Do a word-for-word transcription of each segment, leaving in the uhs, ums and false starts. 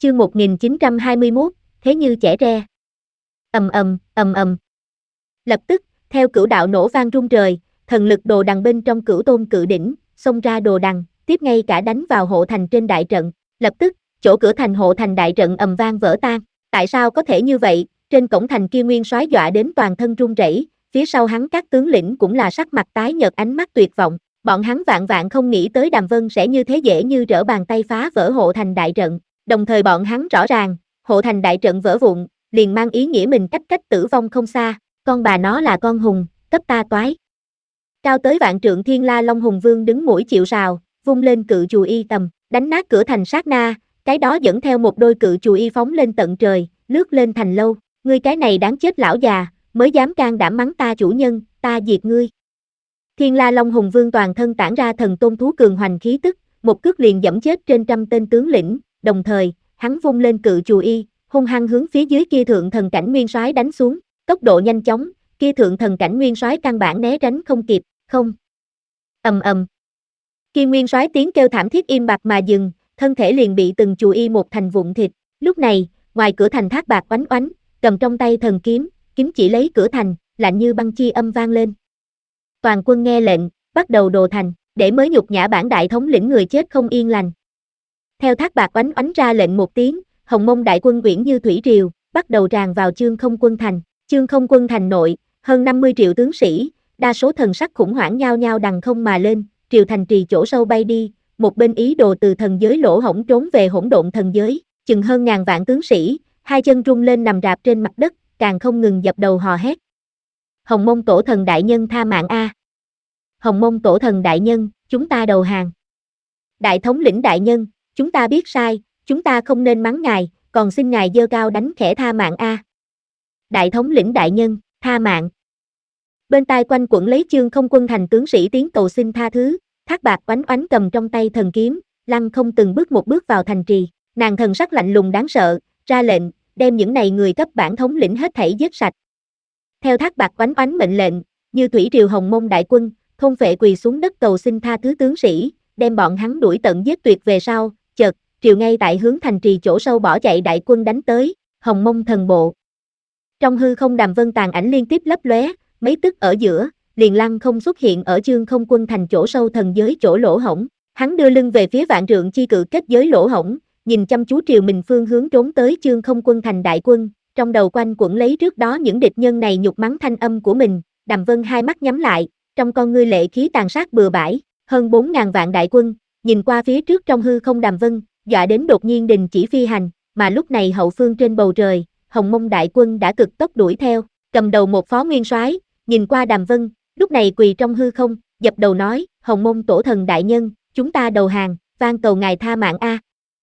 Chương một nghìn chín trăm hai mươi mốt, thế như trẻ tre. Ầm ầm, ầm ầm. Lập tức, theo cửu đạo nổ vang rung trời, thần lực đồ đằng bên trong cửu tôn cự đỉnh, xông ra đồ đằng, tiếp ngay cả đánh vào hộ thành trên đại trận. Lập tức, chỗ cửa thành hộ thành đại trận ầm vang vỡ tan. Tại sao có thể như vậy? Trên cổng thành kia Nguyên Soái dọa đến toàn thân run rẩy, phía sau hắn các tướng lĩnh cũng là sắc mặt tái nhợt, ánh mắt tuyệt vọng. Bọn hắn vạn vạn không nghĩ tới Đàm Vân sẽ như thế dễ như trở bàn tay phá vỡ hộ thành đại trận. Đồng thời bọn hắn rõ ràng, hộ thành đại trận vỡ vụn, liền mang ý nghĩa mình cách cách tử vong không xa. Con bà nó là con hùng, cấp ta toái. Cao tới vạn trượng Thiên La Long Hùng Vương đứng mũi chịu sào, vung lên cự chùy y tầm, đánh nát cửa thành sát na, cái đó dẫn theo một đôi cự chùy y phóng lên tận trời, lướt lên thành lâu. Ngươi cái này đáng chết lão già, mới dám can đảm mắng ta chủ nhân, ta diệt ngươi. Thiên La Long Hùng Vương toàn thân tản ra thần tôn thú cường hoành khí tức, một cước liền dẫm chết trên trăm tên tướng lĩnh, đồng thời, hắn vung lên cự chùy y, hung hăng hướng phía dưới kia thượng thần cảnh Nguyên Soái đánh xuống, tốc độ nhanh chóng, kia thượng thần cảnh Nguyên Soái căn bản né tránh không kịp, không. Ầm ầm. Kia Nguyên Soái tiếng kêu thảm thiết im bặt mà dừng, thân thể liền bị từng chùy y một thành vụn thịt. Lúc này, ngoài cửa thành Thác Bạt oánh oánh, cầm trong tay thần kiếm, kiếm chỉ lấy cửa thành, lạnh như băng chi âm vang lên. Toàn quân nghe lệnh, bắt đầu đồ thành, để mới nhục nhã bản đại thống lĩnh người chết không yên lành. Theo Thác Bạt oánh oánh ra lệnh một tiếng, Hồng Mông đại quân uyển như thủy triều, bắt đầu tràn vào Chương Không Quân thành. Chương Không Quân thành nội, hơn năm mươi triệu tướng sĩ, đa số thần sắc khủng hoảng nhao nhao đằng không mà lên, triều thành trì chỗ sâu bay đi, một bên ý đồ từ thần giới lỗ hổng trốn về hỗn độn thần giới, chừng hơn ngàn vạn tướng sĩ, hai chân rung lên nằm rạp trên mặt đất, càng không ngừng dập đầu hò hét. Hồng Mông tổ thần đại nhân tha mạng a. Hồng Mông tổ thần đại nhân, chúng ta đầu hàng. Đại thống lĩnh đại nhân, chúng ta biết sai, chúng ta không nên mắng ngài, còn xin ngài giơ cao đánh khẽ tha mạng a. Đại thống lĩnh đại nhân, tha mạng. Bên tai quanh quẩn lấy Chương Không Quân thành tướng sĩ tiếng cầu xin tha thứ, Thác Bạt oánh oánh cầm trong tay thần kiếm, lăng không từng bước một bước vào thành trì, nàng thần sắc lạnh lùng đáng sợ, ra lệnh, đem những này người cấp bản thống lĩnh hết thảy giết sạch. Theo Thác Bạt oánh oánh mệnh lệnh, như thủy triều Hồng Mông đại quân, thôn phệ quỳ xuống đất cầu xin tha thứ tướng sĩ, đem bọn hắn đuổi tận giết tuyệt về sau, chợt, triều ngay tại hướng thành trì chỗ sâu bỏ chạy đại quân đánh tới, Hồng Mông thần bộ. Trong hư không Đàm Vân tàn ảnh liên tiếp lấp lóe, mấy tức ở giữa, liền lăng không xuất hiện ở Chương Không Quân thành chỗ sâu thần giới chỗ lỗ hổng, hắn đưa lưng về phía vạn trượng chi cự kết giới lỗ hổng, nhìn chăm chú triều mình phương hướng trốn tới Chương Không Quân thành đại quân, trong đầu quanh quẩn lấy trước đó những địch nhân này nhục mắng thanh âm của mình, Đàm Vân hai mắt nhắm lại, trong con ngươi lệ khí tàn sát bừa bãi, hơn bốn ngàn vạn đại quân, nhìn qua phía trước trong hư không Đàm Vân, dọa đến đột nhiên đình chỉ phi hành, mà lúc này hậu phương trên bầu trời, Hồng Mông đại quân đã cực tốc đuổi theo, cầm đầu một phó nguyên soái, nhìn qua Đàm Vân, lúc này quỳ trong hư không, dập đầu nói, Hồng Mông tổ thần đại nhân, chúng ta đầu hàng, van cầu ngài tha mạng a.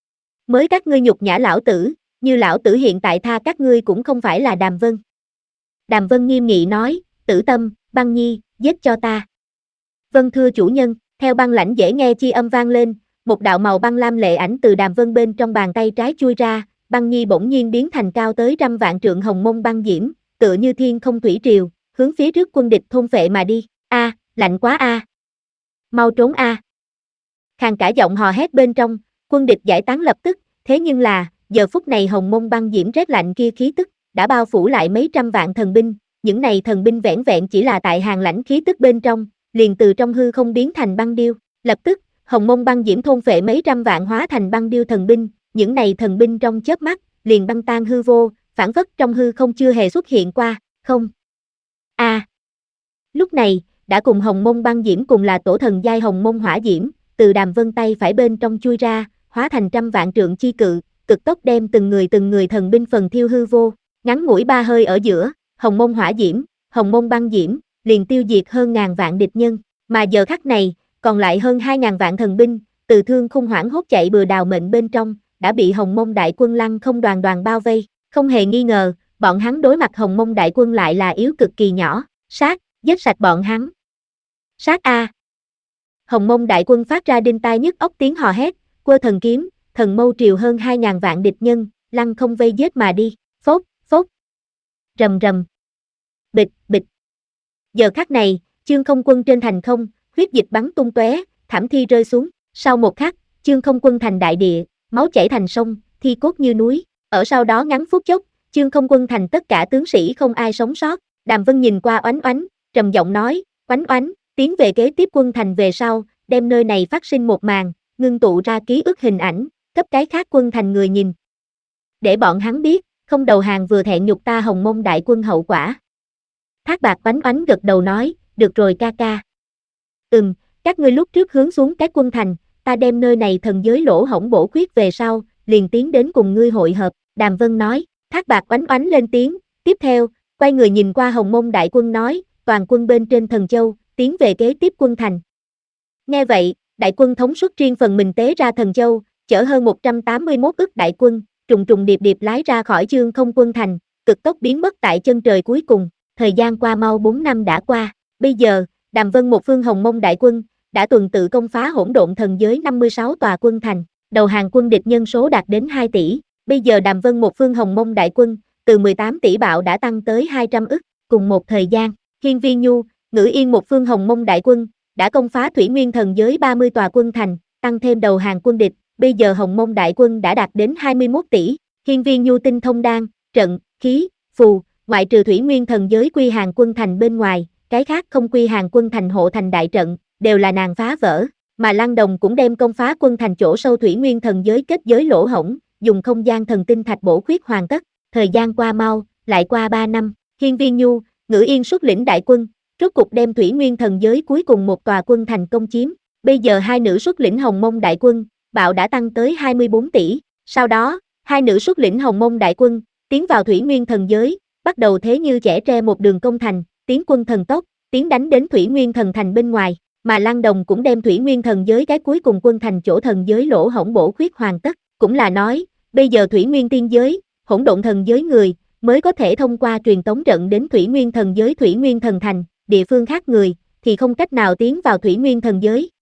Mới các ngươi nhục nhã lão tử, như lão tử hiện tại tha các ngươi cũng không phải là Đàm Vân. Đàm Vân nghiêm nghị nói, Tử Tâm, Băng Nhi, giết cho ta. Vâng thưa chủ nhân, theo băng lãnh dễ nghe chi âm vang lên, một đạo màu băng lam lệ ảnh từ Đàm Vân bên trong bàn tay trái chui ra, Băng Nhi bỗng nhiên biến thành cao tới trăm vạn trượng Hồng Mông băng diễm, tựa như thiên không thủy triều, hướng phía trước quân địch thôn phệ mà đi. A, lạnh quá a. Mau trốn a. Khàn cả giọng hò hét bên trong, quân địch giải tán lập tức, thế nhưng là, giờ phút này Hồng Mông băng diễm rét lạnh kia khí tức, đã bao phủ lại mấy trăm vạn thần binh, những này thần binh vẻn vẹn chỉ là tại hàng lãnh khí tức bên trong, liền từ trong hư không biến thành băng điêu, lập tức, Hồng Mông băng diễm thôn phệ mấy trăm vạn hóa thành băng điêu thần binh, những này thần binh trong chớp mắt, liền băng tan hư vô, phản phất trong hư không chưa hề xuất hiện qua, không. A. À. Lúc này, đã cùng Hồng Mông băng diễm cùng là tổ thần giai Hồng Mông hỏa diễm, từ Đàm Vân tay phải bên trong chui ra, hóa thành trăm vạn trượng chi cự, cực tốc đem từng người từng người thần binh phần thiêu hư vô, ngắn ngủi ba hơi ở giữa, Hồng Mông hỏa diễm, Hồng Mông băng diễm, liền tiêu diệt hơn ngàn vạn địch nhân, mà giờ khắc này, còn lại hơn hai ngàn vạn thần binh, từ thương khung hoảng hốt chạy bừa đào mệnh bên trong, đã bị Hồng Mông đại quân lăng không đoàn đoàn bao vây, không hề nghi ngờ, bọn hắn đối mặt Hồng Mông đại quân lại là yếu cực kỳ nhỏ, sát, giết sạch bọn hắn. Sát a. Hồng Mông đại quân phát ra đinh tai nhức óc tiếng hò hét, quơ thần kiếm, thần mâu triều hơn hai ngàn vạn địch nhân, lăng không vây giết mà đi, phốt, phốt. Rầm rầm. Bịch, bịch. Giờ khắc này, Chương Không Quân trên thành không, huyết dịch bắn tung tóe, thảm thi rơi xuống, sau một khắc, Chương Không Quân thành đại địa, máu chảy thành sông, thi cốt như núi. Ở sau đó ngắn phút chốc, Chương Không Quân Thành tất cả tướng sĩ không ai sống sót. Đàm Vân nhìn qua Oánh Oánh, trầm giọng nói, Oánh Oánh, tiến về kế tiếp quân thành về sau, đem nơi này phát sinh một màn, ngưng tụ ra ký ức hình ảnh, cấp cái khác quân thành người nhìn. Để bọn hắn biết, không đầu hàng vừa thẹn nhục ta Hồng Mông đại quân hậu quả. Thác Bạt Oánh Oánh gật đầu nói, được rồi ca ca. Ừm, các ngươi lúc trước hướng xuống cái quân thành, ta đem nơi này thần giới lỗ hổng bổ khuyết về sau, liền tiến đến cùng ngươi hội hợp, Đàm Vân nói. Thác Bạt Oánh Oánh lên tiếng, tiếp theo, quay người nhìn qua Hồng Mông đại quân nói, toàn quân bên trên Thần Châu, tiến về kế tiếp quân thành. Nghe vậy, đại quân thống suất riêng phần mình tế ra Thần Châu, chở hơn một trăm tám mươi mốt ức đại quân, trùng trùng điệp điệp lái ra khỏi Chương Không Quân Thành, cực tốc biến mất tại chân trời cuối cùng. Thời gian qua mau bốn năm đã qua, bây giờ, Đàm Vân một phương Hồng Mông đại quân, đã tuần tự công phá hỗn độn thần giới năm mươi sáu tòa quân thành, đầu hàng quân địch nhân số đạt đến hai tỷ. Bây giờ Đàm Vân một phương Hồng Mông đại quân, từ mười tám tỷ bạo đã tăng tới hai trăm ức, cùng một thời gian, Hiên Viên Nhu, Ngữ Yên một phương Hồng Mông đại quân, đã công phá Thủy Nguyên thần giới ba mươi tòa quân thành, tăng thêm đầu hàng quân địch, bây giờ Hồng Mông đại quân đã đạt đến hai mươi mốt tỷ. Hiên Viên Nhu tinh thông đan, trận, khí, phù, ngoại trừ Thủy Nguyên thần giới quy hàng quân thành bên ngoài, cái khác không quy hàng quân thành hộ thành đại trận, đều là nàng phá vỡ, mà Lăng Đồng cũng đem công phá quân thành chỗ sâu Thủy Nguyên thần giới kết giới lỗ hổng, dùng không gian thần tinh thạch bổ khuyết hoàn tất. Thời gian qua mau, lại qua ba năm, Hiên Viên Nhu, Ngữ Yên xuất lĩnh đại quân, rốt cục đem Thủy Nguyên thần giới cuối cùng một tòa quân thành công chiếm. Bây giờ hai nữ xuất lĩnh Hồng Mông đại quân, bạo đã tăng tới hai mươi bốn tỷ. Sau đó, hai nữ xuất lĩnh Hồng Mông đại quân, tiến vào Thủy Nguyên thần giới, bắt đầu thế như chẻ tre một đường công thành, tiến quân thần tốc, tiến đánh đến Thủy Nguyên thần thành bên ngoài, mà Lăng Đồng cũng đem Thủy Nguyên thần giới cái cuối cùng quân thành chỗ thần giới lỗ hổng bổ khuyết hoàn tất, cũng là nói, bây giờ Thủy Nguyên tiên giới, hỗn độn thần giới người, mới có thể thông qua truyền tống trận đến Thủy Nguyên thần giới Thủy Nguyên thần thành, địa phương khác người, thì không cách nào tiến vào Thủy Nguyên thần giới.